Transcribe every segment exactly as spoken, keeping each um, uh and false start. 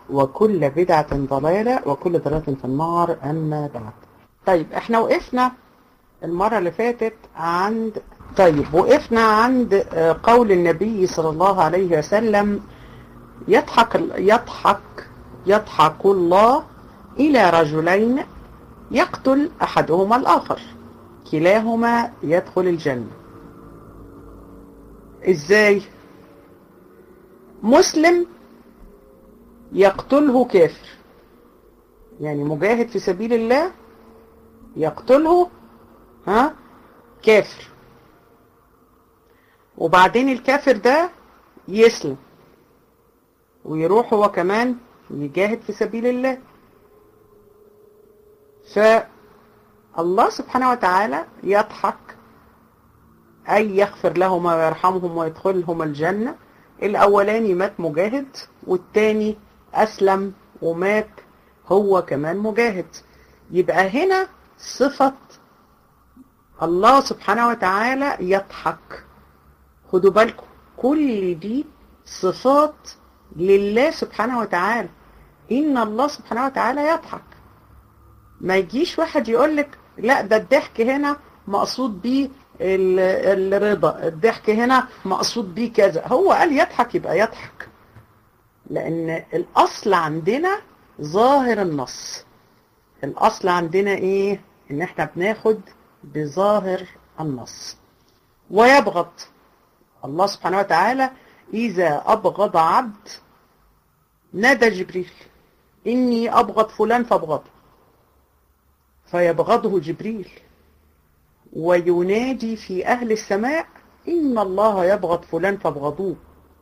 وكل بدعة ضلالة وكل ضلالة في النار. أما بعد. طيب احنا وقفنا المرة اللي فاتت عند طيب وقفنا عند قول النبي صلى الله عليه وسلم يضحك يضحك يضحك الله إلى رجلين يقتل أحدهما الآخر كلاهما يدخل الجنة. إزاي؟ مسلم يقتله كافر، يعني مجاهد في سبيل الله يقتله ها كافر، وبعدين الكافر ده يسلم ويروح هو كمان يجاهد في سبيل الله. فالله سبحانه وتعالى يضحك أي يغفر لهما ويرحمهم ويدخلهم الجنة. الأولاني مات مجاهد والتاني أسلم ومات هو كمان مجاهد. يبقى هنا صفة الله سبحانه وتعالى يضحك. خدوا بالكم كل دي صفات لله سبحانه وتعالى. إن الله سبحانه وتعالى يضحك. ما يجيش واحد يقولك لا ده الضحك هنا مقصود بيه الرضا، الضحك هنا مقصود بيه كذا. هو قال يضحك يبقى يضحك، لأن الأصل عندنا ظاهر النص. الأصل عندنا إيه؟ إن إحنا بناخد بظاهر النص. ويبغض الله سبحانه وتعالى إذا أبغض عبد نادى جبريل إني أبغض فلان فابغضه، فيبغضه جبريل وينادي في أهل السماء إن الله يبغض فلان فابغضوه.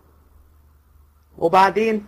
وبعدين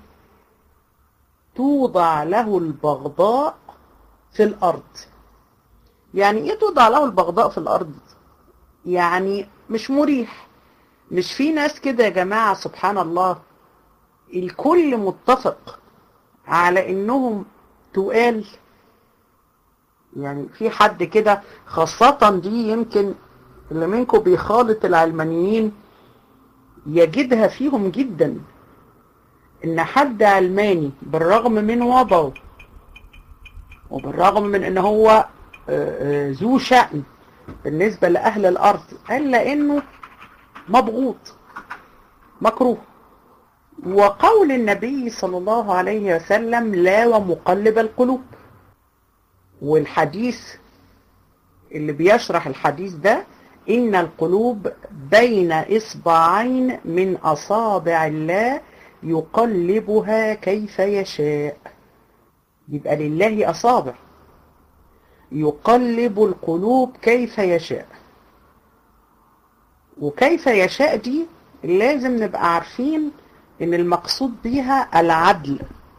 توضع له البغضاء في الأرض. يعني إيه توضع له البغضاء في الأرض؟ يعني مش مريح. مش في ناس كده يا جماعة سبحان الله الكل متفق على إنهم تقال. يعني في حد كده خاصة دي يمكن اللي منكم بيخالط العلمانيين يجدها فيهم جدا، إن حد علماني بالرغم من وضعه وبالرغم من إن هو ذو شأن بالنسبة لأهل الأرض إلا إنه مبغوض مكروه. وقول النبي صلى الله عليه وسلم لا ومقلب القلوب، والحديث اللي بيشرح الحديث ده إن القلوب بين إصبعين من أصابع الله يقلبها كيف يشاء. يبقى لله أصابع يقلب القلوب كيف يشاء. وكيف يشاء دي لازم نبقى عارفين إن المقصود بيها العدل،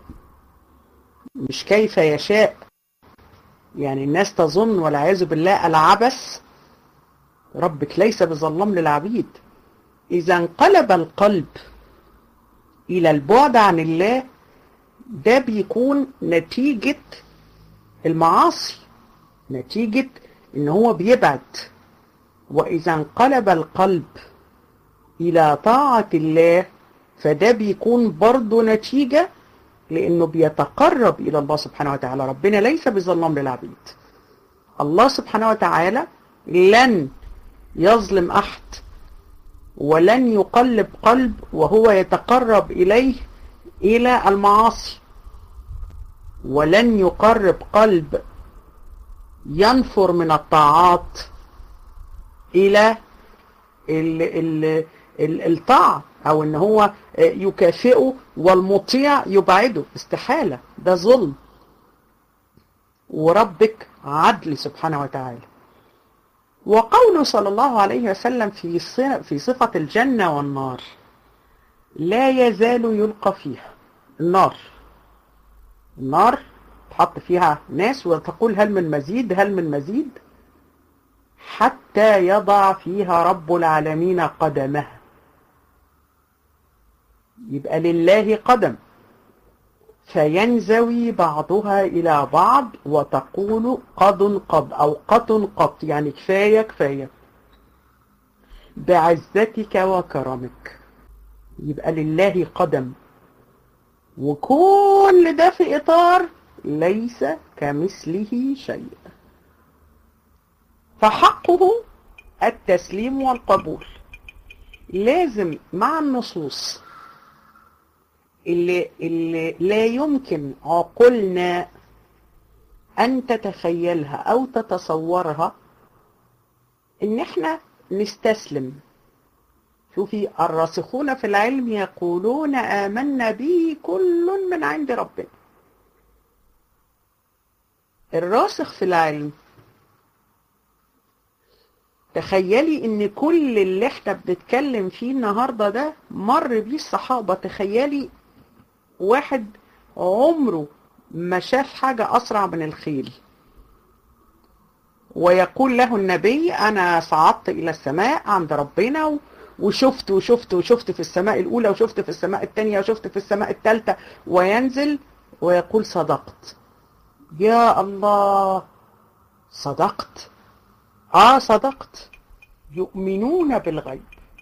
مش كيف يشاء. يعني الناس تظن والعياذ بالله العبث ربك ليس بظلام للعبيد. إذا انقلب القلب إلى البعد عن الله ده بيكون نتيجة المعاصي، نتيجة إن هو بيبعد. وإذا انقلب القلب إلى طاعة الله فده بيكون برضه نتيجة لأنه بيتقرب إلى الله سبحانه وتعالى. ربنا ليس بظلام للعبيد. الله سبحانه وتعالى لن يظلم أحد ولن يقلب قلب وهو يتقرب إليه إلى المعاصي، ولن يقرب قلب ينفر من الطاعات إلى ال ال ال الطاعة، أو إن هو يكافئه والمطيع يبعده. استحالة، ده ظلم. وربك عدل سبحانه وتعالى. وقوله صلى الله عليه وسلم في في صفة الجنة والنار لا يزال يلقى فيها. النار النار تحط فيها ناس وتقول هل من مزيد هل من مزيد حتى يضع فيها رب العالمين قدمه. يبقى لله قدم فينزوي بعضها إلى بعض وتقول قد قد أو قط قط، يعني كفاية كفاية بعزتك وكرمك. يبقى لله قدم وكل ده في إطار ليس كمثله شيء، فحقه التسليم والقبول. لازم مع النصوص اللي, اللي لا يمكن عقولنا أن تتخيلها أو تتصورها إن احنا نستسلم. شوفي، الراسخون في العلم يقولون آمنا به كل من عند ربنا. الراسخ في العلم، تخيلي ان كل اللي احنا بنتكلم فيه النهاردة ده مر بيه الصحابة. تخيلي واحد عمره ما شاف حاجة أسرع من الخيل، ويقول له النبي أنا صعدت إلى السماء عند ربنا وشفت وشفت وشفت في السماء الأولى وشفت في السماء الثانية وشفت في السماء الثالثة، وينزل ويقول صدقت. يا الله، صدقت. آه صدقت. يؤمنون بالغيب.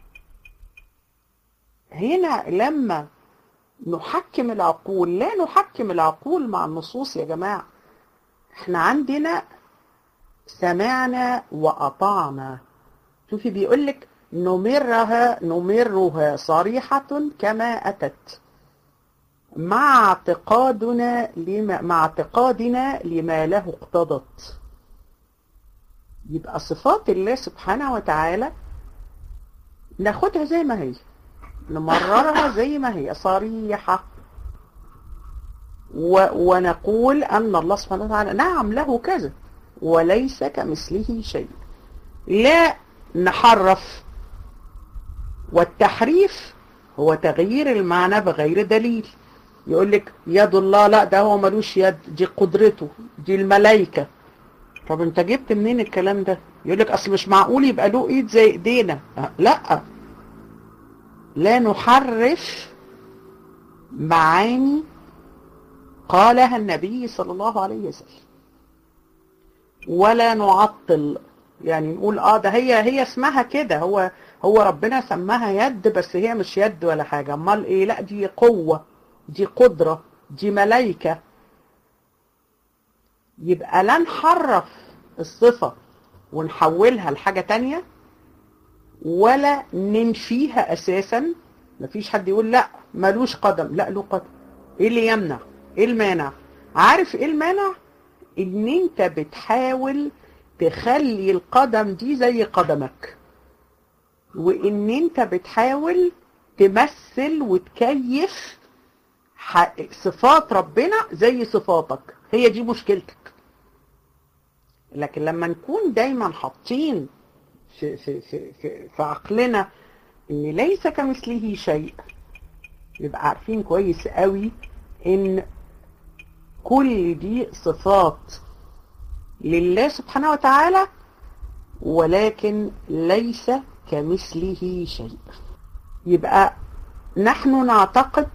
هنا لما نحكم العقول، لا نحكم العقول مع النصوص يا جماعة. احنا عندنا سمعنا وأطعنا. شوفي بيقولك نمرها نمرها صريحة كما أتت مع اعتقادنا لما مع اعتقادنا لما له اقتضت. يبقى صفات الله سبحانه وتعالى ناخدها زي ما هي، نمررها زي ما هي صريحة، و... ونقول أن الله سبحانه وتعالى نعم له كذا وليس كمثله شيء. لا نحرف، والتحريف هو تغيير المعنى بغير دليل. يقول لك يد الله، لا ده هو ملوش يد، دي قدرته، دي الملائكة. طب انت جبت منين الكلام ده؟ يقول لك اصل مش معقول يبقى له ايد زي ايدينا. لا، لا نحرف معاني قالها النبي صلى الله عليه وسلم، ولا نعطل. يعني نقول اه ده هي هي اسمها كده، هو هو ربنا سماها يد بس هي مش يد ولا حاجة. امال ايه؟ لا دي قوة، دي قدرة، دي ملائكة. يبقى لا نحرف الصفة ونحولها لحاجة تانية، ولا ننفيها اساسا. مفيش حد يقول لا ملوش قدم، لا له قدم. ايه اللي يمنع؟ ايه المانع؟ عارف ايه المانع؟ ان انت بتحاول تخلي القدم دي زي قدمك، وان انت بتحاول تمثل وتكيف صفات ربنا زي صفاتك. هي دي مشكلتك. لكن لما نكون دايما حاطين في, في, في, في, في عقلنا ان ليس كمثله شيء، يبقى عارفين كويس قوي ان كل دي صفات لله سبحانه وتعالى، ولكن ليس كمثله شيء. يبقى نحن نعتقد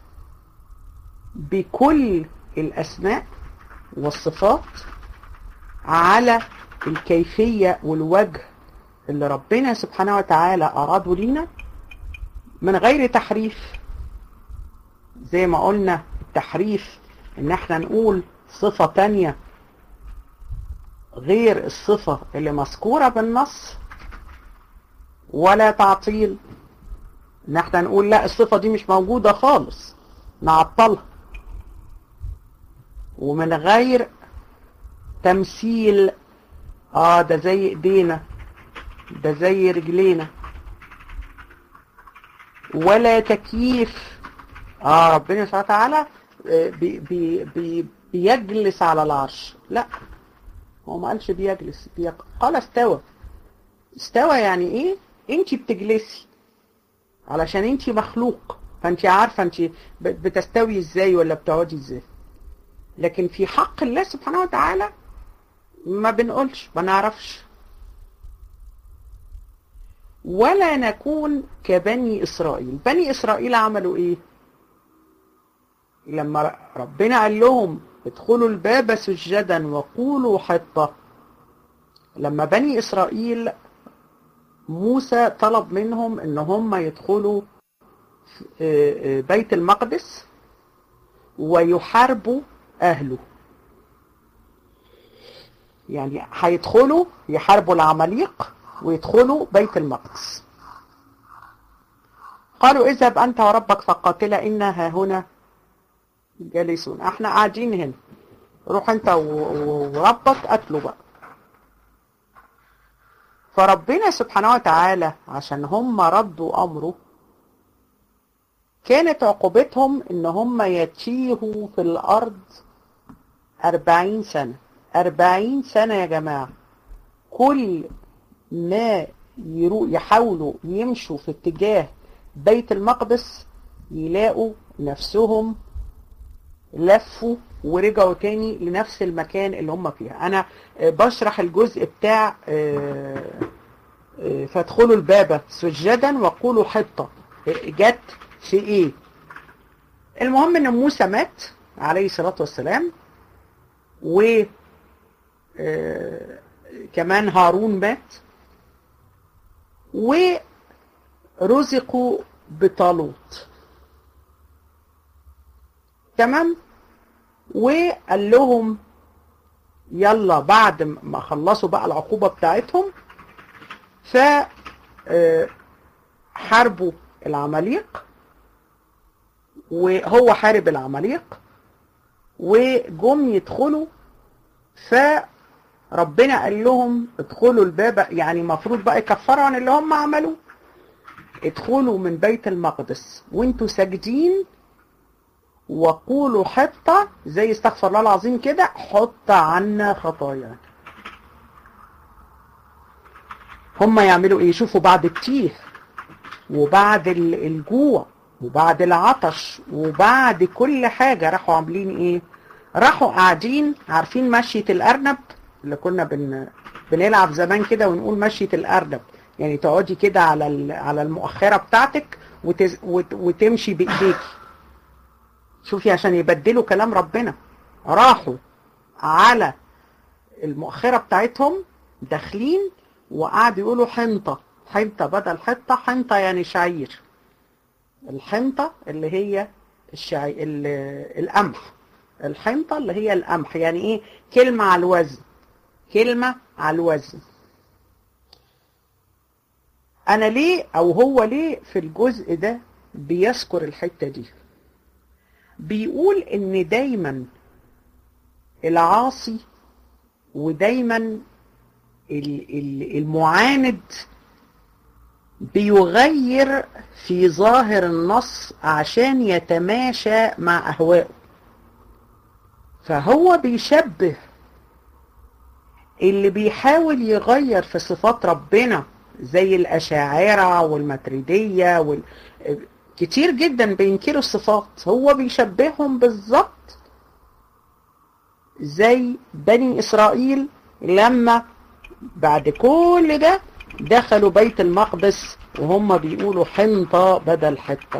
بكل الأسماء والصفات على الكيفية والوجه اللي ربنا سبحانه وتعالى أراده لنا من غير تحريف. زي ما قلنا التحريف ان احنا نقول صفة تانية غير الصفة اللي مذكورة بالنص، ولا تعطيل ان احنا نقول لا الصفة دي مش موجودة خالص نعطلها، ومن غير تمثيل اه ده زي ايدينا، ده زي رجلينا، ولا تكييف اه ربنا سبحانه وتعالى بي بي بي بيجلس على العرش. لا، هو ما قالش بيجلس، قال استوى. استوى يعني ايه؟ انت بتجلسي علشان انت مخلوق، فانت عارفة انت بتستوي ازاي ولا بتقعدي ازاي. لكن في حق الله سبحانه وتعالى ما بنقولش، ما نعرفش. ولا نكون كبني إسرائيل. بني إسرائيل عملوا ايه؟ لما ربنا قال لهم ادخلوا الباب سجدا وقولوا حطة، لما بني إسرائيل موسى طلب منهم ان هم يدخلوا بيت المقدس ويحاربوا أهله. يعني هيدخلوا يحاربوا العماليق ويدخلوا بيت المقدس. قالوا اذهب أنت وربك فقاتلا إنا هاهنا جالسون. احنا قاعدين هنا، روح انت وربك قتلوا بقى. فربنا سبحانه وتعالى عشان هم ردوا أمره كانت عقوبتهم ان هم يتيهوا في الأرض أربعين سنة. أربعين سنة يا جماعة، كل ما يحاولوا يمشوا في اتجاه بيت المقدس يلاقوا نفسهم لفوا ورجعوا تاني لنفس المكان اللي هم فيها. أنا بشرح الجزء بتاع فادخلوا الباب سجدا وقولوا حطة، جت في ايه؟ المهم ان موسى مات عليه الصلاة والسلام، و كمان هارون مات، ورزقوا بطالوت. تمام. وقال لهم يلا بعد ما خلصوا بقى العقوبة بتاعتهم ف حاربوا العماليق، وهو حارب العماليق وجم يدخلوا. فربنا قال لهم ادخلوا الباب، يعني مفروض بقى يكفروا عن اللي هم عملوه. ادخلوا من بيت المقدس وانتوا ساجدين وقولوا حطة، زي استغفر الله العظيم كده، حط عنا خطايانا. هم يعملوا ايه؟ شوفوا بعد التيه وبعد الجوع وبعد العطش وبعد كل حاجة راحوا عاملين ايه؟ راحوا قاعدين. عارفين مشية الأرنب اللي كنا بن... بنلعب زمان كده ونقول مشية الأرنب؟ يعني تقعدي كده على على المؤخرة بتاعتك وتز... وت... وتمشي بإيديك. شوفي عشان يبدلوا كلام ربنا، راحوا على المؤخرة بتاعتهم داخلين وقعدوا يقولوا حنطة. حنطة بدل حطة، حنطة يعني شعير. الحنطة اللي هي الشعير، القمح. الحنطة اللي هي القمح، يعني ايه؟ كلمة على الوزن، كلمة على الوزن. انا ليه او هو ليه في الجزء ده بيذكر الحتة دي؟ بيقول ان دايما العاصي ودايما المعاند بيغير في ظاهر النص عشان يتماشى مع أهوائه. فهو بيشبه اللي بيحاول يغير في صفات ربنا زي الأشاعرة والماتريدية وال... كتير جدا بينكروا الصفات. هو بيشبههم بالظبط زي بني إسرائيل لما بعد كل ده دخلوا بيت المقدس وهم بيقولوا حنطة بدل حطة.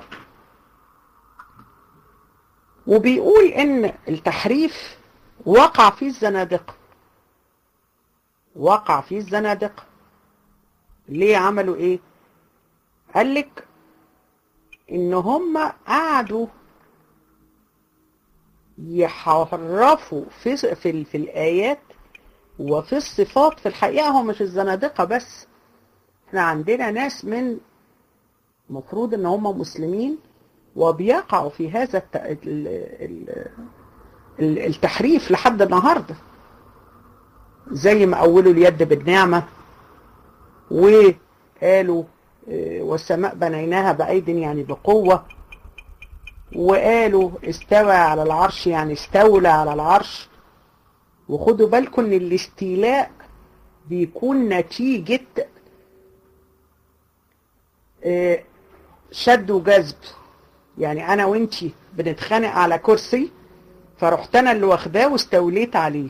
وبيقول ان التحريف وقع فيه الزنادقة. وقع فيه الزنادقة ليه؟ عملوا ايه؟ قالك ان هم قعدوا يحرفوا في, في, في الآيات وفي الصفات. في الحقيقة هم مش الزنادقة بس، احنا عندنا ناس من مفروض ان هم مسلمين وبيقعوا في هذا التحريف لحد النهاردة، زي ما أولوا اليد بالنعمة وقالوا والسماء بنيناها بأيد يعني بقوة، وقالوا استوى على العرش يعني استولى على العرش. وخدوا بالكم ان الاستيلاء بيكون نتيجة شد وجذب. يعني انا وانتي بنتخانق على كرسي فرحت انا اللي واخداه واستوليت عليه.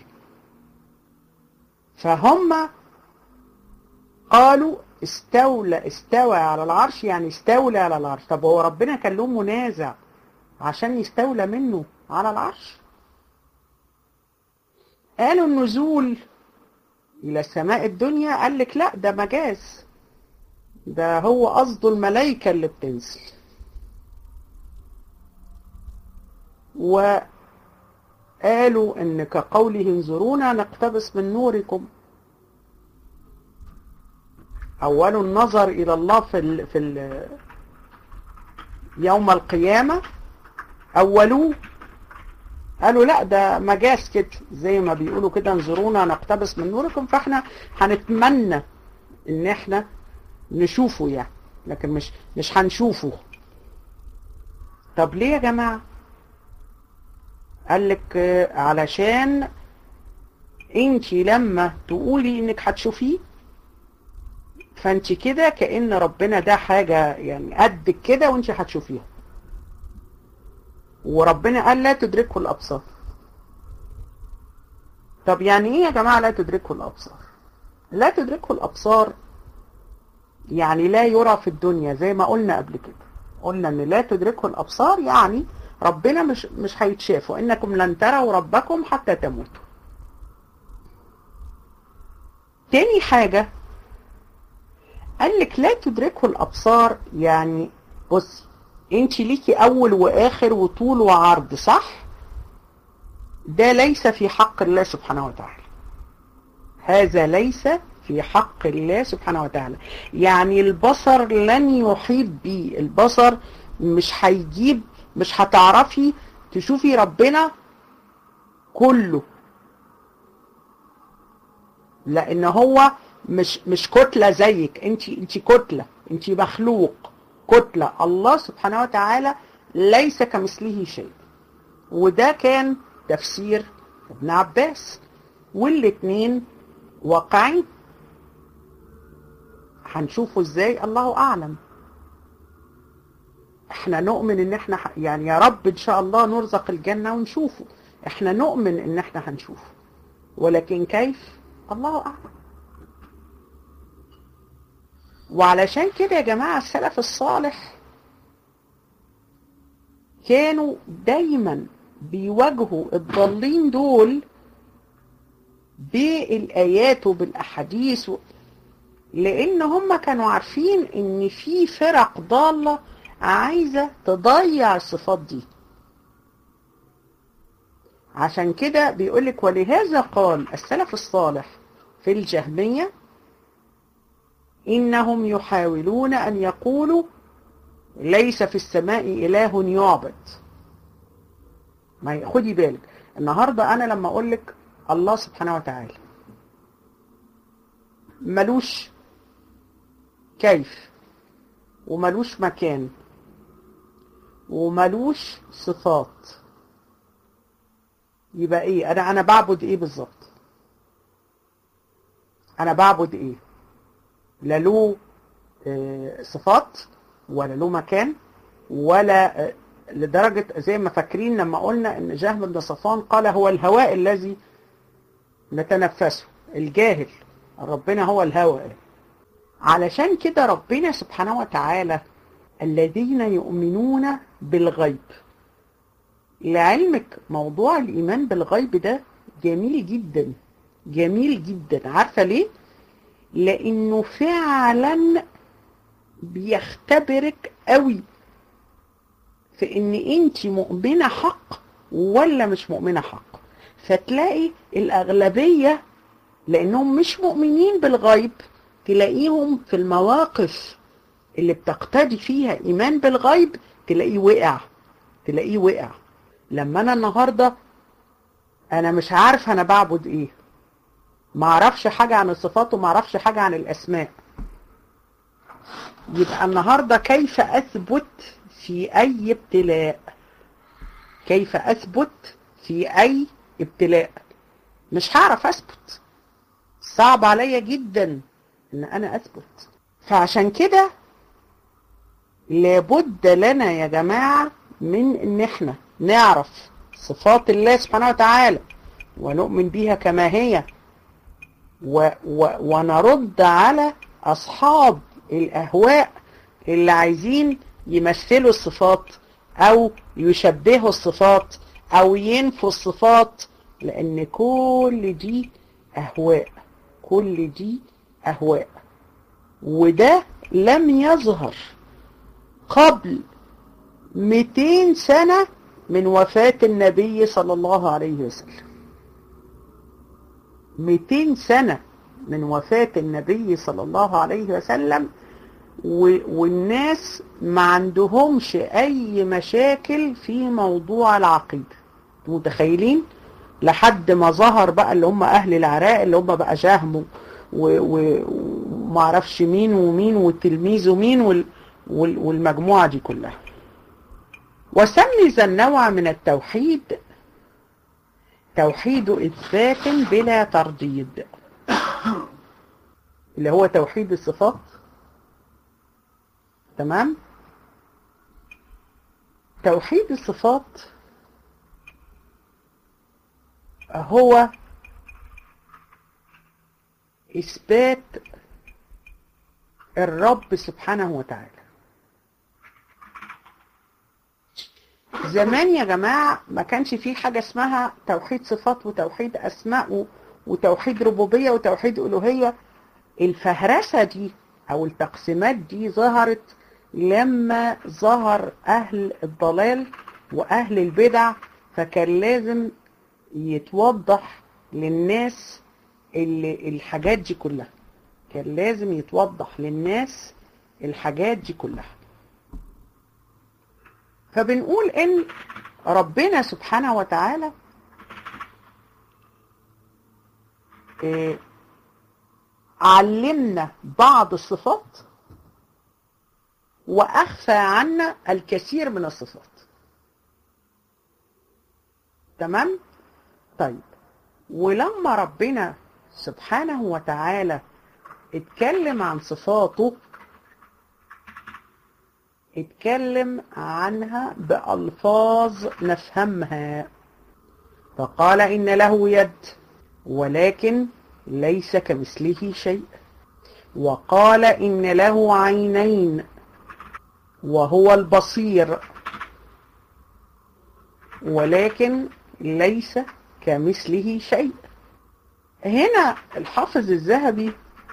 فهم قالوا استولى استوى على العرش يعني استولى على العرش. طب هو ربنا كان له منازع عشان يستولى منه على العرش؟ قالوا النزول الى السماء الدنيا، قال لك لا ده مجاز، ده هو قصده الملائكة اللي بتنزل. وقالوا ان كقوله انظرونا نقتبس من نوركم. اول النظر الى الله في ال في ال يوم القيامة اولوه قالوا لا ده مجاز كده، زي ما بيقولوا كده انظرونا نقتبس من نوركم، فاحنا هنتمنى ان احنا نشوفه يعني، لكن مش مش هنشوفه. طب ليه يا جماعة؟ قال لك علشان انتي لما تقولي انك هتشوفيه فانت كده كأن ربنا ده حاجة يعني قدك كده وانت هتشوفيها، وربنا قال لا تدركه الأبصار. طب يعني ايه يا جماعة لا تدركه الأبصار؟ لا تدركه الأبصار يعني لا يرى في الدنيا، زي ما قلنا قبل كده، قلنا ان لا تدركه الأبصار يعني ربنا مش مش هيتشاف، وانكم لن تروا ربكم حتى تموتوا. تاني حاجة قال لك لا تدركه الأبصار يعني بصي انت ليكي اول واخر وطول وعرض، صح؟ ده ليس في حق الله سبحانه وتعالى، هذا ليس في حق الله سبحانه وتعالى. يعني البصر لن يحيط به، البصر مش هيجيب، مش هتعرفي تشوفي ربنا كله، لان هو مش مش كتلة زيك، انت انت كتلة، انت مخلوق كتلة. الله سبحانه وتعالى ليس كمثله شيء، وده كان تفسير ابن عباس، والاتنين واقعين. هنشوفه ازاي الله اعلم. احنا نؤمن ان احنا يعني يا رب ان شاء الله نرزق الجنة ونشوفه، احنا نؤمن ان احنا هنشوفه، ولكن كيف الله اعلم. وعلشان كده يا جماعة السلف الصالح كانوا دايما بيواجهوا الضالين دول بالآيات وبالأحاديث، لأن هم كانوا عارفين إن في فرق ضالة عايزة تضيع الصفات دي. عشان كده بيقولك ولهذا قال السلف الصالح في الجهمية إنهم يحاولون أن يقولوا ليس في السماء إله يعبد. ما خدي بالك النهاردة أنا لما أقولك الله سبحانه وتعالى ملوش كيف وملوش مكان وملوش صفات، يبقى ايه؟ انا انا بعبد ايه بالظبط؟ انا بعبد ايه؟ لا له صفات ولا له مكان ولا لدرجة زي ما فاكرين لما قلنا ان جهم بن صفوان قال هو الهواء الذي نتنفسه، الجاهل ربنا هو الهواء. علشان كده ربنا سبحانه وتعالى الذين يؤمنون بالغيب. لعلمك موضوع الإيمان بالغيب ده جميل جدا جميل جدا. عارفة ليه؟ لأنه فعلا بيختبرك قوي في ان انت مؤمنة حق ولا مش مؤمنة حق. فتلاقي الأغلبية لأنهم مش مؤمنين بالغيب تلاقيهم في المواقف اللي بتقتدي فيها إيمان بالغيب تلاقيه وقع تلاقيه وقع. لما أنا النهاردة أنا مش عارف أنا بعبد إيه، ما اعرفش حاجة عن الصفات وما اعرفش حاجة عن الأسماء، يبقى النهاردة كيف أثبت في أي ابتلاء؟ كيف أثبت في أي ابتلاء؟ مش هعرف أثبت، صعب عليا جدا إن أنا أثبت. فعشان كده لابد لنا يا جماعة من إن احنا نعرف صفات الله سبحانه وتعالى ونؤمن بيها كما هي، و و ونرد على أصحاب الأهواء اللي عايزين يمثلوا الصفات أو يشبهوا الصفات أو ينفوا الصفات، لأن كل دي أهواء كل دي أهواء. وده لم يظهر قبل مئتين سنة من وفاة النبي صلى الله عليه وسلم. مئتين سنة من وفاة النبي صلى الله عليه وسلم، والناس ما عندهمش أي مشاكل في موضوع العقيدة. متخيلين؟ لحد ما ظهر بقى اللي هم أهل العراق، اللي هم بقى جهم ومعرفش مين ومين والتلميذ ومين وال والمجموعة دي كلها. وسمي ذا النوع من التوحيد توحيد إثبات بلا ترديد، اللي هو توحيد الصفات. تمام؟ توحيد الصفات هو إثبات الرب سبحانه وتعالى. زمان يا جماعة ما كانش فيه حاجة اسمها توحيد صفات وتوحيد أسماء وتوحيد ربوبية وتوحيد ألوهية. الفهرسة دي أو التقسيمات دي ظهرت لما ظهر أهل الضلال وأهل البدع، فكان لازم يتوضح للناس اللي الحاجات دي كلها، كان لازم يتوضح للناس الحاجات دي كلها. فبنقول ان ربنا سبحانه وتعالى إيه علمنا بعض الصفات واخفى عنا الكثير من الصفات. تمام؟ طيب، ولما ربنا سبحانه وتعالى اتكلم عن صفاته اتكلم عنها بألفاظ نفهمها، فقال إن له يد ولكن ليس كمثله شيء، وقال إن له عينين وهو البصير ولكن ليس كمثله شيء. هنا الحافظ الذهبي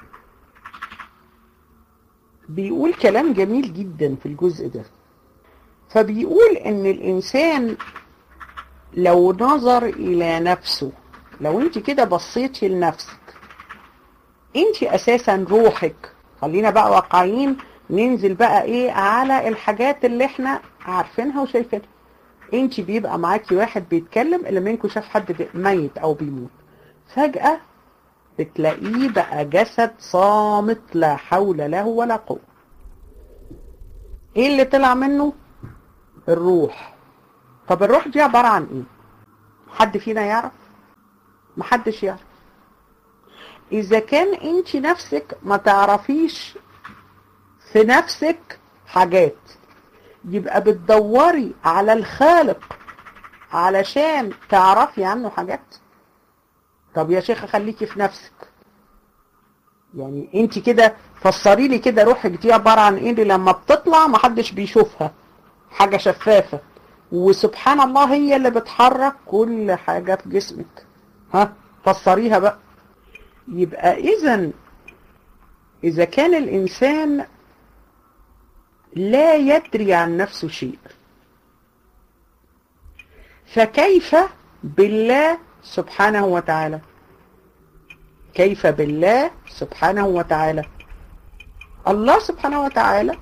بيقول كلام جميل جدا في الجزء ده. فبيقول ان الانسان لو نظر الى نفسه، لو انت كده بصيتي لنفسك، انت اساسا روحك، خلينا بقى واقعيين، ننزل بقى ايه على الحاجات اللي احنا عارفينها وشايفينها. انت بيبقى معاكي واحد بيتكلم، اللي منكم شاف حد ميت او بيموت، فجأة بتلاقيه بقى جسد صامت لا حول له ولا قوة. ايه اللي طلع منه؟ الروح. طب الروح دي عبارة عن ايه؟ حد فينا يعرف؟ محدش يعرف. اذا كان انت نفسك ما تعرفيش في نفسك حاجات، يبقى بتدوري على الخالق علشان تعرفي عنه حاجات. طب يا شيخة خليكي في نفسك، يعني انت كده فسري لي كده روحك دي عبارة عن ايه اللي لما بتطلع محدش بيشوفها، حاجة شفافة، وسبحان الله هي اللي بتحرك كل حاجة في جسمك. ها فسريها بقى. يبقى اذا اذا كان الانسان لا يدري عن نفسه شيء، فكيف بالله سبحانه وتعالى؟ كيف بالله سبحانه وتعالى؟ الله سبحانه وتعالى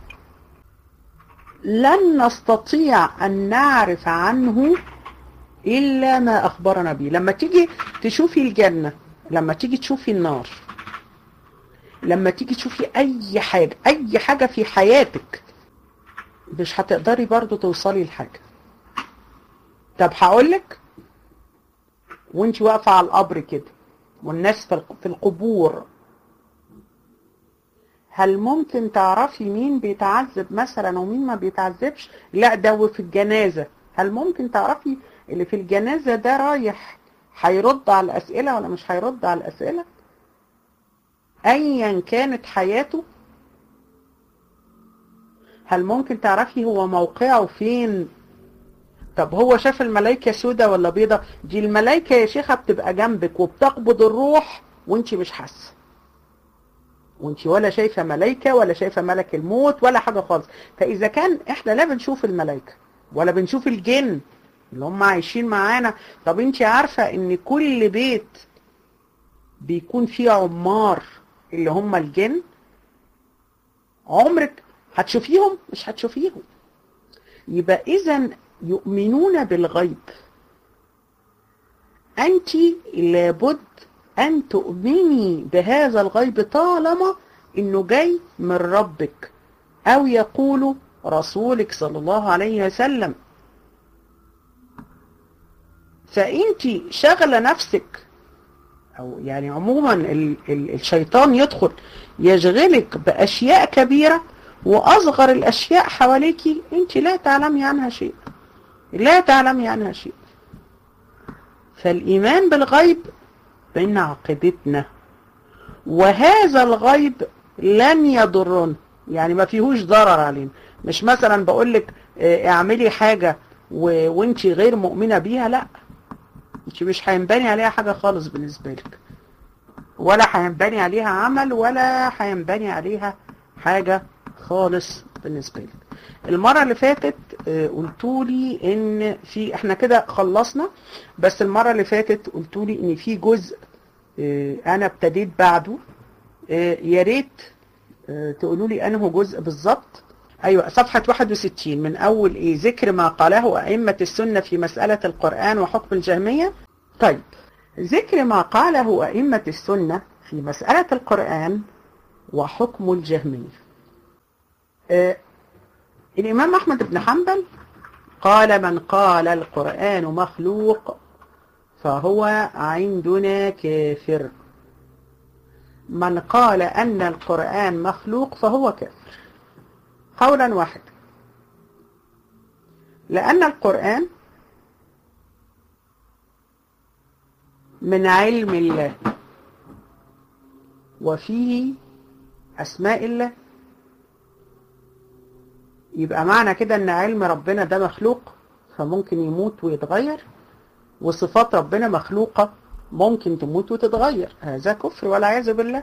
لن نستطيع أن نعرف عنه إلا ما أخبرنا به. لما تيجي تشوفي الجنة، لما تيجي تشوفي النار، لما تيجي تشوفي أي حاجة أي حاجة في حياتك، مش هتقدري برضو توصلي لحاجة. طب هقولك، وانت واقفة على القبر كده والناس في القبور، هل ممكن تعرفي مين بيتعذب مثلا ومين ما بيتعذبش؟ لا، ده في الجنازة. هل ممكن تعرفي اللي في الجنازة ده رايح هيرد على الأسئلة ولا مش هيرد على الأسئلة أيا كانت حياته؟ هل ممكن تعرفي هو موقعه فين؟ طب هو شاف الملائكة سودة ولا بيضة؟ دي الملائكة يا شيخة بتبقى جنبك وبتقبض الروح وانت مش حاسة، وانت ولا شايفة ملائكة ولا شايفة ملك الموت ولا حاجة خالص. فإذا كان احنا لا بنشوف الملائكة ولا بنشوف الجن اللي هم عايشين معانا. طب انت عارفة ان كل بيت بيكون فيه عمار اللي هم الجن؟ عمرك هتشوفيهم؟ مش هتشوفيهم. يبقى اذا يؤمنون بالغيب. انت لابد ان تؤمني بهذا الغيب طالما انه جاي من ربك او يقول رسولك صلى الله عليه وسلم. فانت شغله نفسك، او يعني عموما ال ال الشيطان يدخل يشغلك باشياء كبيره، واصغر الاشياء حواليكي انت لا تعلمي عنها شيء، لا تعلمي عنها شيء. فالايمان بالغيب بين عقيدتنا، وهذا الغيب لن يضرنا، يعني ما فيهوش ضرر علينا. مش مثلا بقولك اعملي حاجة وانت غير مؤمنة بيها، لا، انت مش هينبني عليها حاجة خالص بالنسبة لك، ولا هينبني عليها عمل، ولا هينبني عليها حاجة خالص بالنسبة لك. المرة اللي فاتت قلتولي ان في، احنا كده خلصنا، بس المرة اللي فاتت قلتولي ان في جزء انا ابتديت بعده، يا ريت تقولوا لي انه جزء بالظبط. ايوه، صفحة واحد وستين من اول ايه، ذكر ما قاله ائمة السنة في مسألة القرآن وحكم الجهمية. طيب، ذكر ما قاله ائمة السنة في مسألة القرآن وحكم الجهمية. آه الامام احمد بن حنبل قال: من قال القرآن مخلوق فهو عندنا كافر. من قال أن القرآن مخلوق فهو كافر، قولا واحدا، لأن القرآن من علم الله وفيه أسماء الله. يبقى معنى كده أن علم ربنا ده مخلوق، فممكن يموت ويتغير، وصفات ربنا مخلوقة ممكن تموت وتتغير. هذا كفر والعياذ بالله،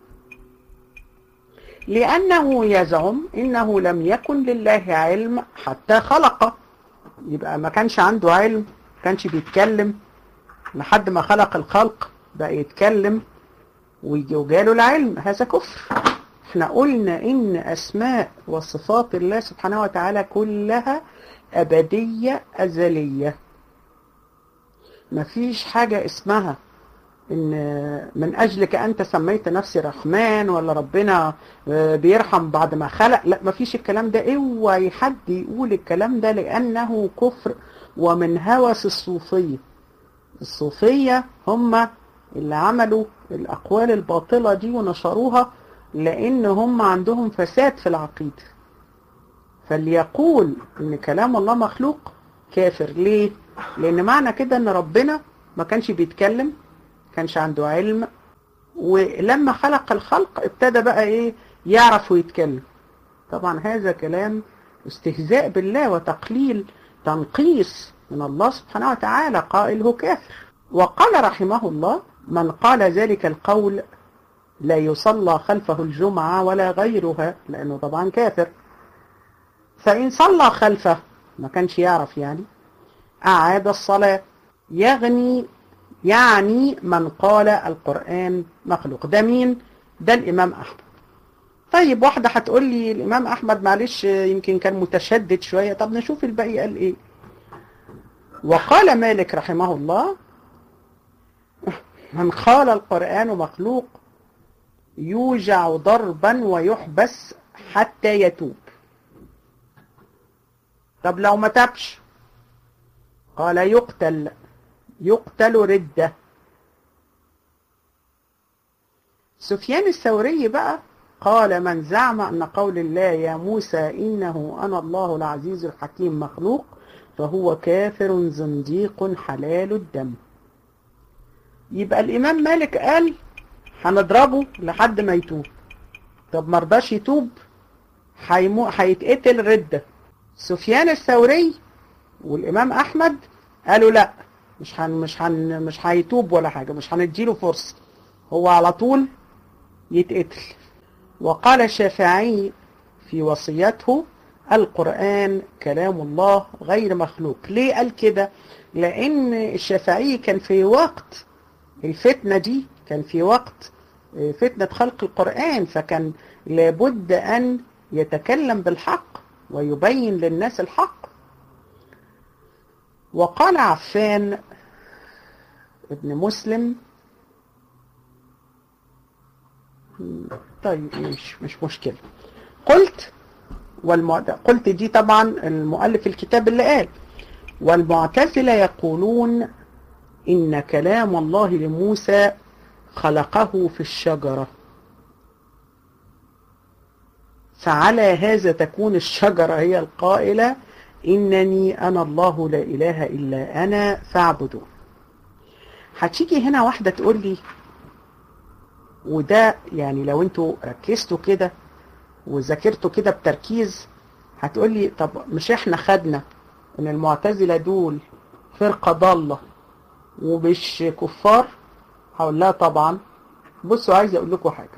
لأنه يزعم إنه لم يكن لله علم حتى خلقه. يبقى ما كانش عنده علم، ما كانش بيتكلم لحد ما خلق الخلق بقى يتكلم وجاله العلم. هذا كفر. احنا قلنا إن أسماء وصفات الله سبحانه وتعالى كلها أبدية أزلية. مفيش حاجة اسمها إن من أجلك أنت سميت نفسي رحمن، ولا ربنا بيرحم بعد ما خلق. لا، مفيش الكلام ده. اوعي حد يقول الكلام ده، لأنه كفر ومن هوس الصوفية. الصوفية هم اللي عملوا الأقوال الباطلة دي ونشروها، لأن هم عندهم فساد في العقيدة. فليقول إن كلام الله مخلوق كافر. ليه؟ لأن معنى كده إن ربنا ما كانش بيتكلم، كانش عنده علم، ولما خلق الخلق ابتدى بقى ايه، يعرف ويتكلم. طبعا هذا كلام استهزاء بالله وتقليل، تنقيص من الله سبحانه وتعالى، قائله كافر. وقال رحمه الله: من قال ذلك القول لا يصلى خلفه الجمعة ولا غيرها، لأنه طبعا كافر. فإن صلى خلفه، ما كانش يعرف يعني، أعاد الصلاة. يغني يعني من قال القرآن مخلوق. ده مين؟ ده الإمام أحمد. طيب، واحدة هتقول لي الإمام أحمد معلش يمكن كان متشدد شوية. طب نشوف الباقي قال إيه. وقال مالك رحمه الله: من قال القرآن مخلوق يوجع ضربا ويحبس حتى يتوب. طب لو ما تابش؟ قال: يقتل يقتل ردة. سفيان الثوري بقى قال: من زعم أن قول الله يا موسى إنه أنا الله العزيز الحكيم مخلوق فهو كافر زنديق حلال الدم. يبقى الإمام مالك قال هنضربه لحد ما يتوب. طب مرضاش يتوب، هيتقتل ردة. سفيان الثوري والإمام أحمد قالوا لا، مش هن مش هن مش هيتوب ولا حاجة، مش هنديله فرصة، هو على طول يتقتل. وقال الشافعي في وصيته: القرآن كلام الله غير مخلوق. ليه قال كده؟ لأن الشافعي كان في وقت الفتنة دي، كان في وقت فتنة خلق القرآن، فكان لابد أن يتكلم بالحق ويبين للناس الحق. وقال عفان ابن مسلم، طيب مش مش مشكلة، قلت والمعت... قلت دي طبعا المؤلف الكتاب اللي قال: والمعتزلة يقولون إن كلام الله لموسى خلقه في الشجرة، فعلى هذا تكون الشجرة هي القائلة إنني أنا الله لا إله إلا أنا فاعبدون. هتيجي هنا واحدة تقول لي، وده يعني لو انتوا ركزتوا كده وذاكرتوا كده بتركيز هتقول لي طب مش احنا خدنا ان المعتزلة دول فرقة ضالة ومش كفار؟ هقول لها طبعا. بصوا، عايز اقول لكم حاجة.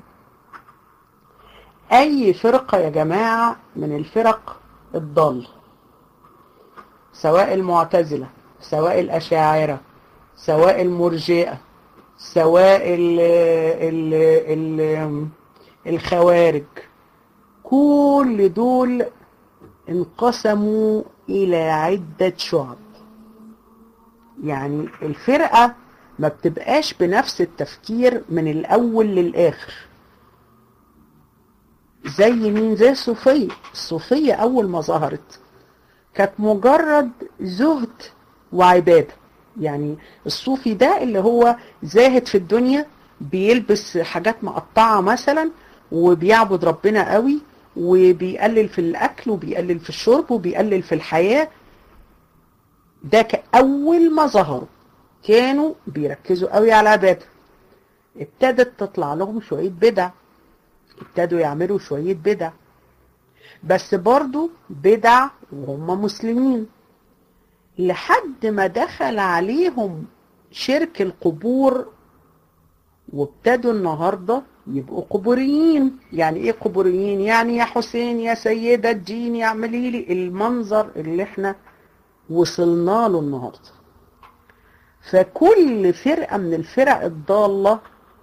اي فرقة يا جماعة من الفرق الضالة، سواء المعتزلة، سواء الاشاعرة، سواء المرجئة، سواء ال ال ال الخوارج، كل دول انقسموا إلى عدة شعب. يعني الفرقة ما بتبقاش بنفس التفكير من الأول للآخر. زي مين؟ زي الصوفية. الصوفية أول ما ظهرت كانت مجرد زهد وعبادة. يعني الصوفي ده اللي هو زاهد في الدنيا، بيلبس حاجات مقطعة مثلا وبيعبد ربنا قوي وبيقلل في الأكل وبيقلل في الشرب وبيقلل في الحياة. ده كأول ما ظهروا كانوا بيركزوا قوي على العبادة. ابتدت تطلع لهم شوية بدع، ابتدوا يعملوا شوية بدع، بس برضو بدع وهم مسلمين، لحد ما دخل عليهم شرك القبور وابتدوا النهاردة يبقوا قبوريين. يعني ايه قبوريين؟ يعني يا حسين يا سيدة الدين يا اعملي لي. المنظر اللي احنا وصلنا له النهاردة. فكل فرقة من الفرق الضالة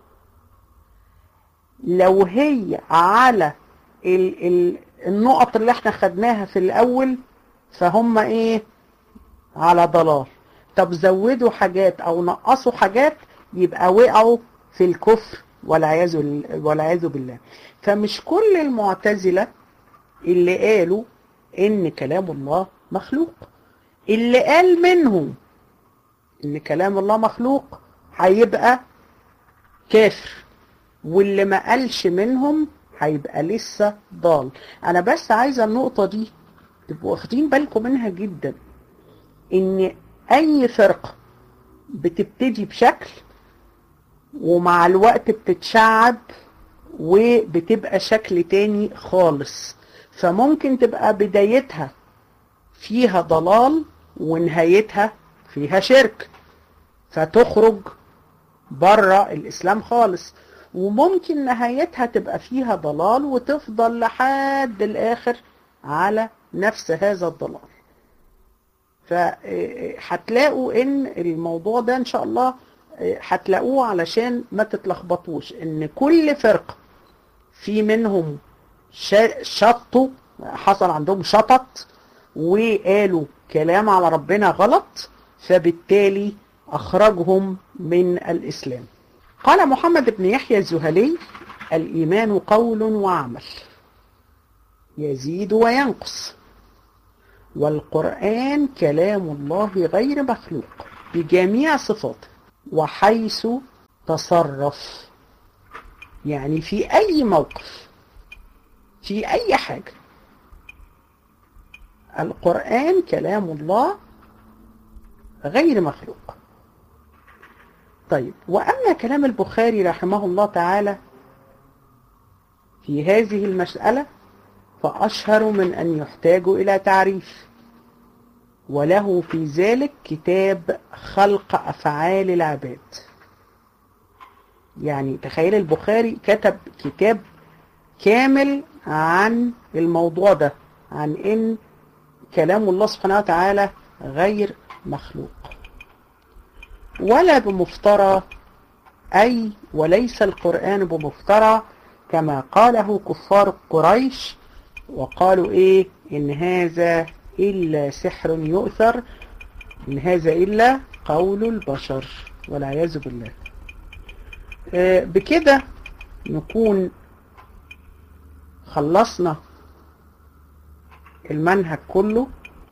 لو هي على ال ال النقط اللي احنا خدناها في الاول فهم ايه؟ على ضلال. طب زودوا حاجات او نقصوا حاجات يبقى وقعوا في الكفر والعياذ والعياذ بالله. فمش كل المعتزلة اللي قالوا ان كلام الله مخلوق. اللي قال منهم ان كلام الله مخلوق هيبقى كافر، واللي ما قالش منهم هيبقى لسه ضال. انا بس عايزة النقطة دي تبقوا واخدين بالكم منها جدا، ان اي فرقة بتبتدي بشكل ومع الوقت بتتشعب وبتبقى شكل تاني خالص. فممكن تبقى بدايتها فيها ضلال ونهايتها فيها شرك فتخرج بره الإسلام خالص، وممكن نهايتها تبقى فيها ضلال وتفضل لحد الآخر على نفس هذا الضلال. فهتلاقوا ان الموضوع ده ان شاء الله هتلاقوه علشان ما تتلخبطوش، ان كل فرقة في منهم شطوا، حصل عندهم شطط وقالوا كلام على ربنا غلط، فبالتالي اخرجهم من الاسلام. قال محمد بن يحيى الزهلي: الايمان قول وعمل يزيد وينقص، والقرآن كلام الله غير مخلوق بجميع صفاته وحيث تصرف. يعني في أي موقف، في أي حاجة، القرآن كلام الله غير مخلوق. طيب، وأما كلام البخاري رحمه الله تعالى في هذه المسألة فأشهر من أن يحتاج إلى تعريف، وله في ذلك كتاب خلق أفعال العباد. يعني تخيل البخاري كتب كتاب كامل عن الموضوع ده، عن ان كلام الله سبحانه وتعالى غير مخلوق ولا بمفترى، أي وليس القرآن بمفترى كما قاله كفار قريش وقالوا إيه إن هذا إلا سحر يؤثر، إن هذا إلا قول البشر والعياذ بالله. آه بكده نكون خلصنا المنهج كله،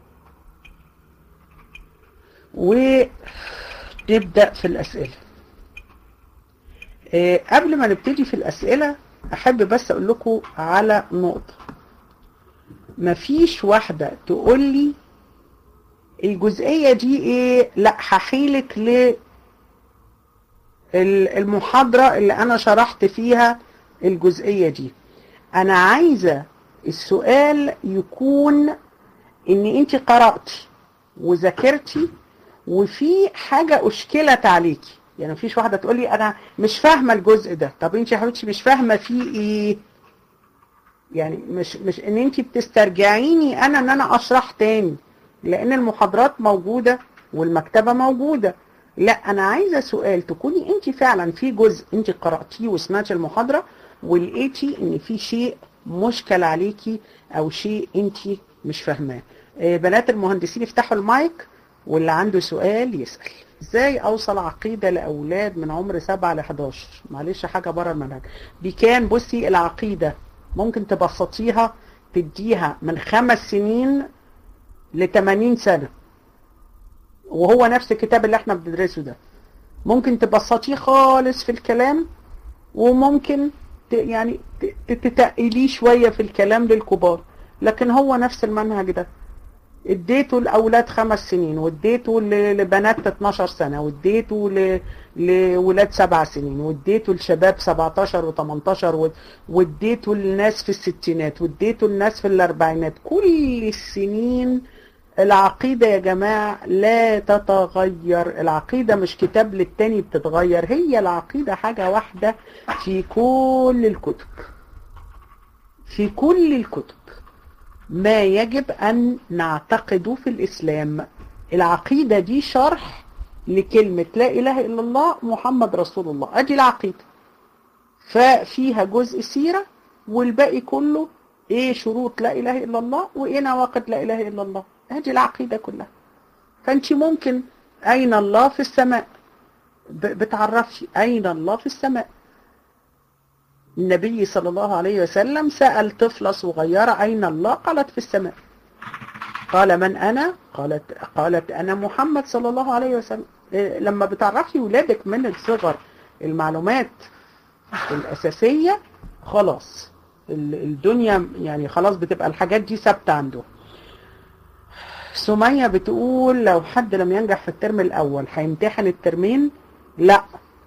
ونبدأ في الأسئلة. أه قبل ما نبتدي في الأسئلة أحب بس أقول لكم على نقطة. مفيش واحدة تقول لي الجزئية دي إيه، لا هحيلك للمحاضرة اللي أنا شرحت فيها الجزئية دي. أنا عايزة السؤال يكون إن أنت قرأتي وذاكرتي وفي حاجة أشكلت عليكي. يعني مفيش واحدة تقول لي أنا مش فاهمة الجزء ده. طب أنت يا حبيبتي مش فاهمة فيه إيه؟ يعني مش مش إن أنت بتسترجعيني أنا إن أنا أشرح تاني، لأن المحاضرات موجودة والمكتبة موجودة. لا، أنا عايزة سؤال تكوني أنت فعلا في جزء أنت قرأتيه وسمعتي المحاضرة ولقيتي إن في شيء مشكل عليكي أو شيء أنت مش فاهماه. بنات المهندسين يفتحوا المايك واللي عنده سؤال يسأل. ازاي اوصل عقيدة لاولاد من عمر سبعة لحداشر؟ معلش حاجة بره المنهج دي. كان بصي العقيدة ممكن تبسطيها تديها من خمس سنين لتمانين سنة، وهو نفس الكتاب اللي احنا بندرسه ده. ممكن تبسطيه خالص في الكلام، وممكن يعني تتقليه شوية في الكلام للكبار، لكن هو نفس المنهج ده. اديته لأولاد خمس سنين، واديته لبنات اتناشر سنة، واديته لولاد سبع سنين، واديته لشباب سبعتاشر وتمنتاشر، واديته للناس في الستينات، واديته للناس في الاربعينات. كل السنين العقيدة يا جماعة لا تتغير. العقيدة مش كتاب للتاني بتتغير، هي العقيدة حاجة واحدة في كل الكتب. في كل الكتب ما يجب أن نعتقده في الإسلام. العقيدة دي شرح لكلمة لا إله إلا الله محمد رسول الله، أدي العقيدة. ففيها جزء سيرة، والباقي كله إيه شروط لا إله إلا الله وإيه نواقض لا إله إلا الله. أدي العقيدة كلها. فأنت ممكن أين الله في السماء، بتعرفي أين الله في السماء. النبي صلى الله عليه وسلم سأل طفلة صغيرة أين الله؟ قالت في السماء. قال من أنا؟ قالت قالت أنا محمد صلى الله عليه وسلم. لما بتعرفي ولادك من الصغر المعلومات الأساسية خلاص الدنيا يعني خلاص بتبقى الحاجات دي ثابتة عنده. سمية بتقول لو حد لم ينجح في الترم الأول هيمتحن الترمين؟ لا،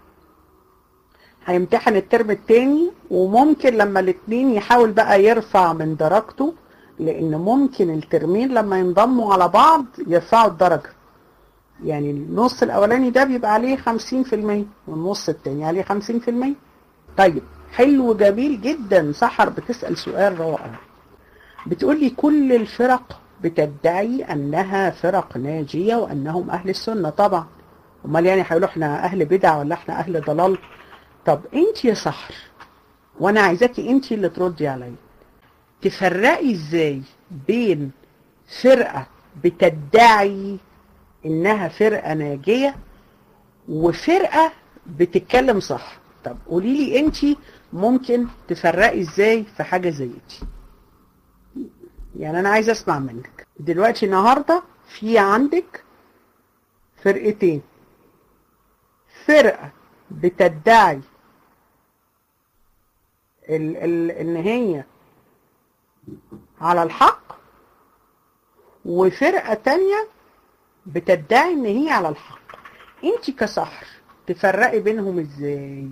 هيمتحن الترم التاني، وممكن لما الاتنين يحاول بقى يرفع من درجته، لان ممكن الترمين لما ينضموا على بعض يرفعوا الدرجة. يعني النص الاولاني ده بيبقى عليه خمسين في المية والنص التاني عليه خمسين في المية. طيب حلو جميل جدا. سحر بتسأل سؤال رائع، بتقولي كل الفرق بتدعي انها فرق ناجية وانهم اهل السنة. طبعا امال يعني هيقولوا احنا اهل بدع ولا احنا اهل ضلال؟ طب انت يا سحر، وانا عايزاكي انت اللي تردي عليا، تفرقي ازاي بين فرقة بتدعي انها فرقة ناجية وفرقة بتتكلم صح؟ طب قولي لي انت ممكن تفرقي ازاي في حاجة زي دي؟ يعني انا عايزه اسمع منك دلوقتي. النهارده في عندك فرقتين، فرقة بتدعي ال ال ان هي على الحق، وفرقة تانية بتدعي ان هي على الحق. انت كسحر تفرقي بينهم ازاي؟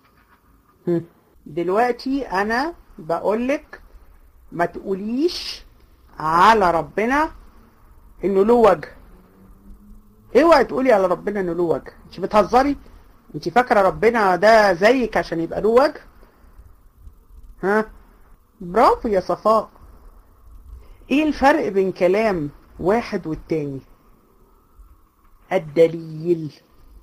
دلوقتي انا بقولك ما تقوليش على ربنا انه له وجه. اوعي تقولي على ربنا انه له وجه. انت بتهزري؟ انت فاكره ربنا ده زيك عشان يبقى له وجه؟ ها برافو يا صفاء. ايه الفرق بين كلام واحد والتاني؟ الدليل.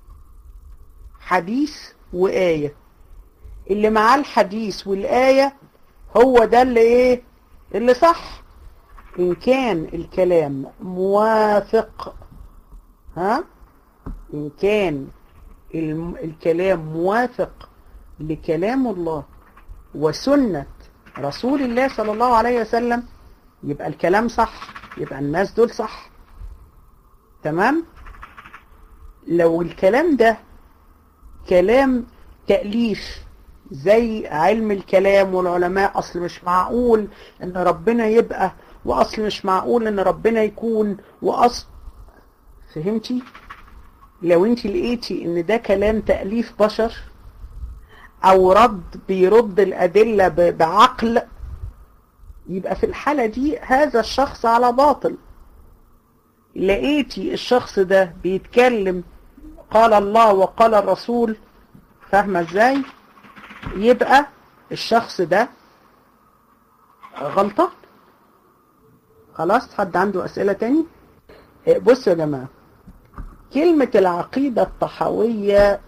حديث وآية، اللي معاه الحديث والآية هو ده اللي ايه اللي صح. ان كان الكلام موافق، ها ان كان الكلام موافق لكلام الله وسنة رسول الله صلى الله عليه وسلم، يبقى الكلام صح، يبقى الناس دول صح. تمام. لو الكلام ده كلام تأليف زي علم الكلام والعلماء، أصل مش معقول ان ربنا يبقى، وأصل مش معقول ان ربنا يكون، وأصل، فهمتي؟ لو انت لقيتي ان ده كلام تأليف بشر او رد بيرد الأدلة بعقل، يبقى في الحالة دي هذا الشخص على باطل. لقيتي الشخص ده بيتكلم قال الله وقال الرسول، فاهمة ازاي؟ يبقى الشخص ده غلطان. خلاص، حد عنده أسئلة تاني؟ بصوا يا جماعة، كلمة العقيدة الطحاوية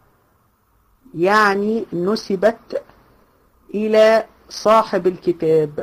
يعني نسبت إلى صاحب الكتاب.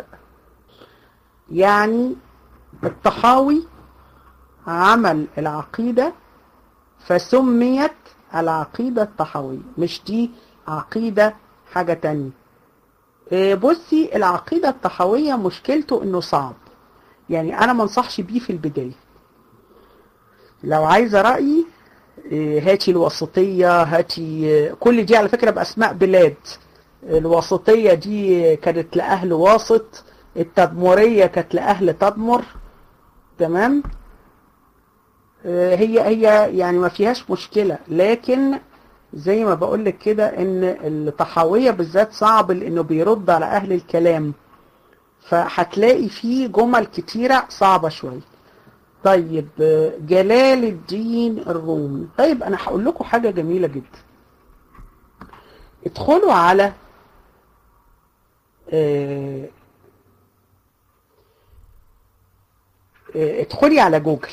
يعني الطحاوي عمل العقيدة فسميت العقيدة الطحاوية، مش دي عقيدة حاجة تانية. بصي، العقيدة الطحاوية مشكلته انه صعب، يعني انا منصحش بيه في البداية. لو عايزة رأيي هاتي الوسطية، هاتي كل دي على فكرة بأسماء بلاد. الوسطية دي كانت لأهل واسط، التدمرية كانت لأهل تدمر. تمام. هي هي يعني ما فيهاش مشكلة، لكن زي ما بقولك كده ان الطحاوية بالذات صعب لانه بيرد على اهل الكلام، فهتلاقي فيه جمل كتيرة صعبة شوية. طيب جلال الدين الرومي، طيب انا هقول لكم حاجة جميلة جدا. ادخلوا على اه اه ادخلي على جوجل،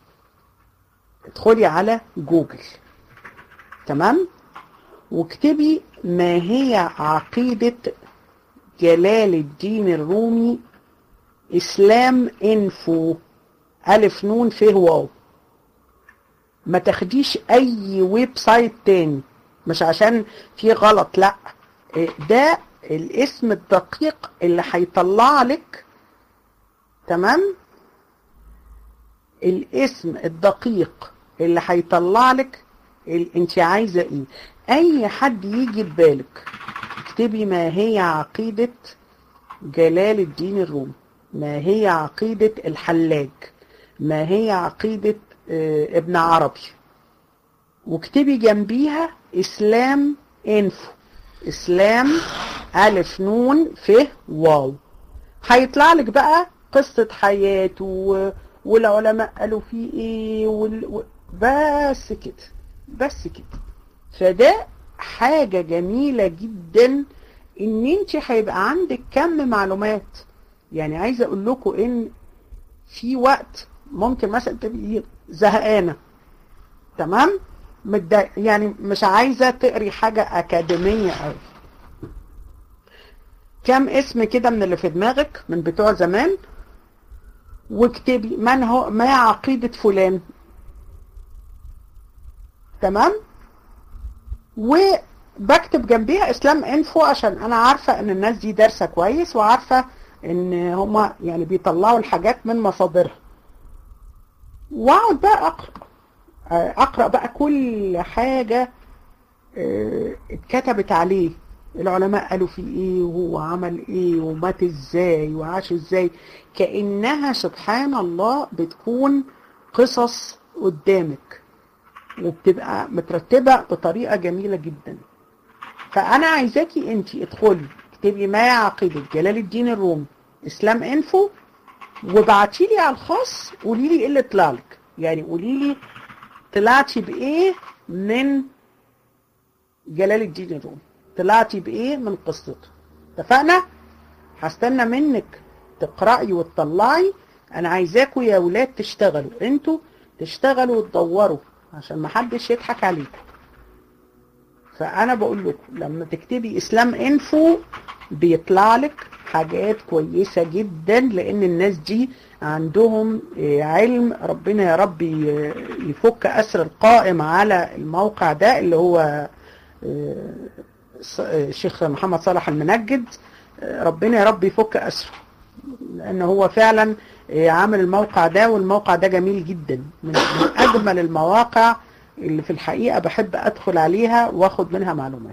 ادخلي على جوجل، تمام، واكتبي ما هي عقيدة جلال الدين الرومي اسلام انفو، الف نون فيه واو. ما تاخديش اي ويب سايت تاني، مش عشان في غلط، لا، ده الاسم الدقيق اللي هيطلع لك. تمام، الاسم الدقيق اللي هيطلع لك انت عايزه ايه. اي حد يجي ببالك اكتبي ما هي عقيدة جلال الدين الرومي، ما هي عقيدة الحلاج، ما هي عقيدة اه ابن عربي، واكتبي جنبيها اسلام انفو، اسلام الف نون فه واو. هيطلع لك بقى قصة حياته والعلماء قالوا فيه ايه وال... بس كده، بس كده. فده حاجة جميلة جدا ان انت هيبقى عندك كم معلومات. يعني عايزة اقول لكم ان في وقت ممكن مثلا تبقي زهقانة، تمام، متضايق، يعني مش عايزة تقري حاجة اكاديمية قوي، كم اسم كده من اللي في دماغك من بتوع زمان، واكتبي من هو ما عقيدة فلان، تمام، وبكتب جنبيها اسلام انفو عشان انا عارفة ان الناس دي دارسة كويس، وعارفة ان هما يعني بيطلعوا الحاجات من مصادرها. واقعد بقى اقرأ اقرأ بقى كل حاجة اتكتبت عليه، العلماء قالوا فيه ايه، وهو عمل ايه، ومات ازاي، وعاش ازاي، كأنها سبحان الله بتكون قصص قدامك، وبتبقى مترتبة بطريقة جميلة جدا. فأنا عايزاكي انتي ادخلي اكتبي ما عقيدة جلال الدين الرومي اسلام انفو، وبعتيلي على الخاص قوليلي ايه اللي طلعلك، يعني قوليلي طلعتي بايه من جلال الدين الرومي، طلعتي بايه من قصته. اتفقنا؟ هستنى منك تقرأي وتطلعي. انا عايزاكوا يا ولاد تشتغلوا، انتوا تشتغلوا وتدوروا عشان ما حدش يضحك عليكم. فانا بقول لكم لما تكتبي اسلام انفو بيطلع لك حاجات كويسة جدا، لان الناس دي عندهم علم. ربنا يا رب يفك اسر القائم على الموقع ده اللي هو الشيخ محمد صالح المنجد. ربنا يا رب يفك اسره، لان هو فعلا عامل الموقع ده، والموقع ده جميل جدا، من اجمل المواقع اللي في الحقيقة بحب ادخل عليها واخد منها معلومات.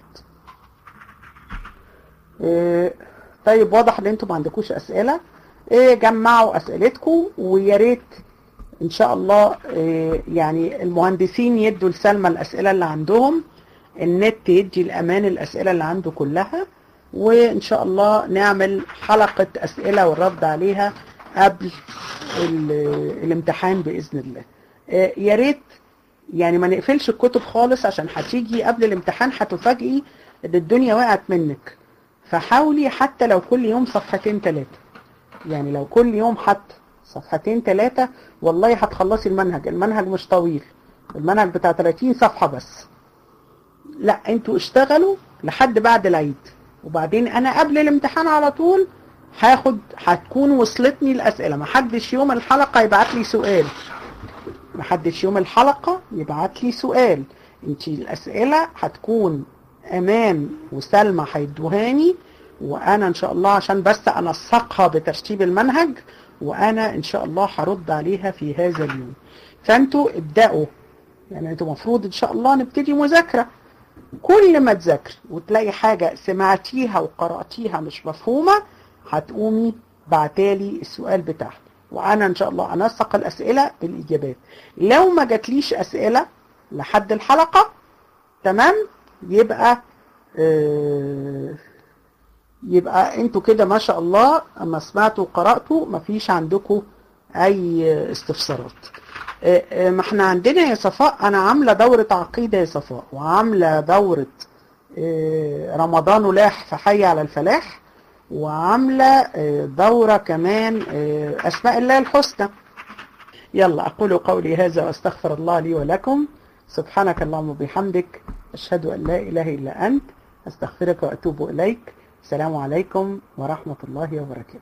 طيب واضح ان انتم ما عندكوش اسئلة. جمعوا اسئلتكم، ويا ريت ان شاء الله يعني المهندسين يدوا لسلمى الاسئلة اللي عندهم، النت يدي الامان الاسئلة اللي عنده كلها، وان شاء الله نعمل حلقة اسئلة والرد عليها قبل الامتحان باذن الله. يا ريت يعني ما نقفلش الكتب خالص، عشان هتيجي قبل الامتحان هتفاجئي ان الدنيا وقعت منك. فحاولي حتى لو كل يوم صفحتين ثلاثة، يعني لو كل يوم حتى صفحتين ثلاثة والله هتخلصي المنهج. المنهج مش طويل، المنهج بتاع ثلاثين صفحة بس. لا انتوا اشتغلوا لحد بعد العيد، وبعدين انا قبل الامتحان على طول هاخد هتكون وصلتني الاسئلة. محدش يوم الحلقة يبعت لي سؤال، محدش يوم الحلقة يبعت لي سؤال. انتي الاسئلة هتكون امان وسلمى هيدوهاني، وانا ان شاء الله عشان بس انسقها بترتيب المنهج، وانا ان شاء الله هرد عليها في هذا اليوم. فانتوا ابدأوا، يعني انتوا مفروض ان شاء الله نبتدي مذاكرة. كل ما تذاكري وتلاقي حاجة سمعتيها وقرأتيها مش مفهومة، هتقومي بعتالي السؤال بتاعها، وانا ان شاء الله انسق الاسئلة بالاجابات. لو ما جاتليش اسئلة لحد الحلقة تمام، يبقى آه يبقى انتوا كده ما شاء الله اما سمعتوا وقرأتوا مفيش عندكم اي استفسارات. آه آه ما احنا عندنا يا صفاء، انا عاملة دورة عقيدة يا صفاء، وعاملة دورة آه رمضان ولاح فحي على الفلاح، وعاملة دورة كمان أسماء الله الحسنى. يلا أقول قولي هذا وأستغفر الله لي ولكم. سبحانك اللهم وبحمدك، أشهد أن لا إله إلا أنت، أستغفرك وأتوب إليك. السلام عليكم ورحمة الله وبركاته.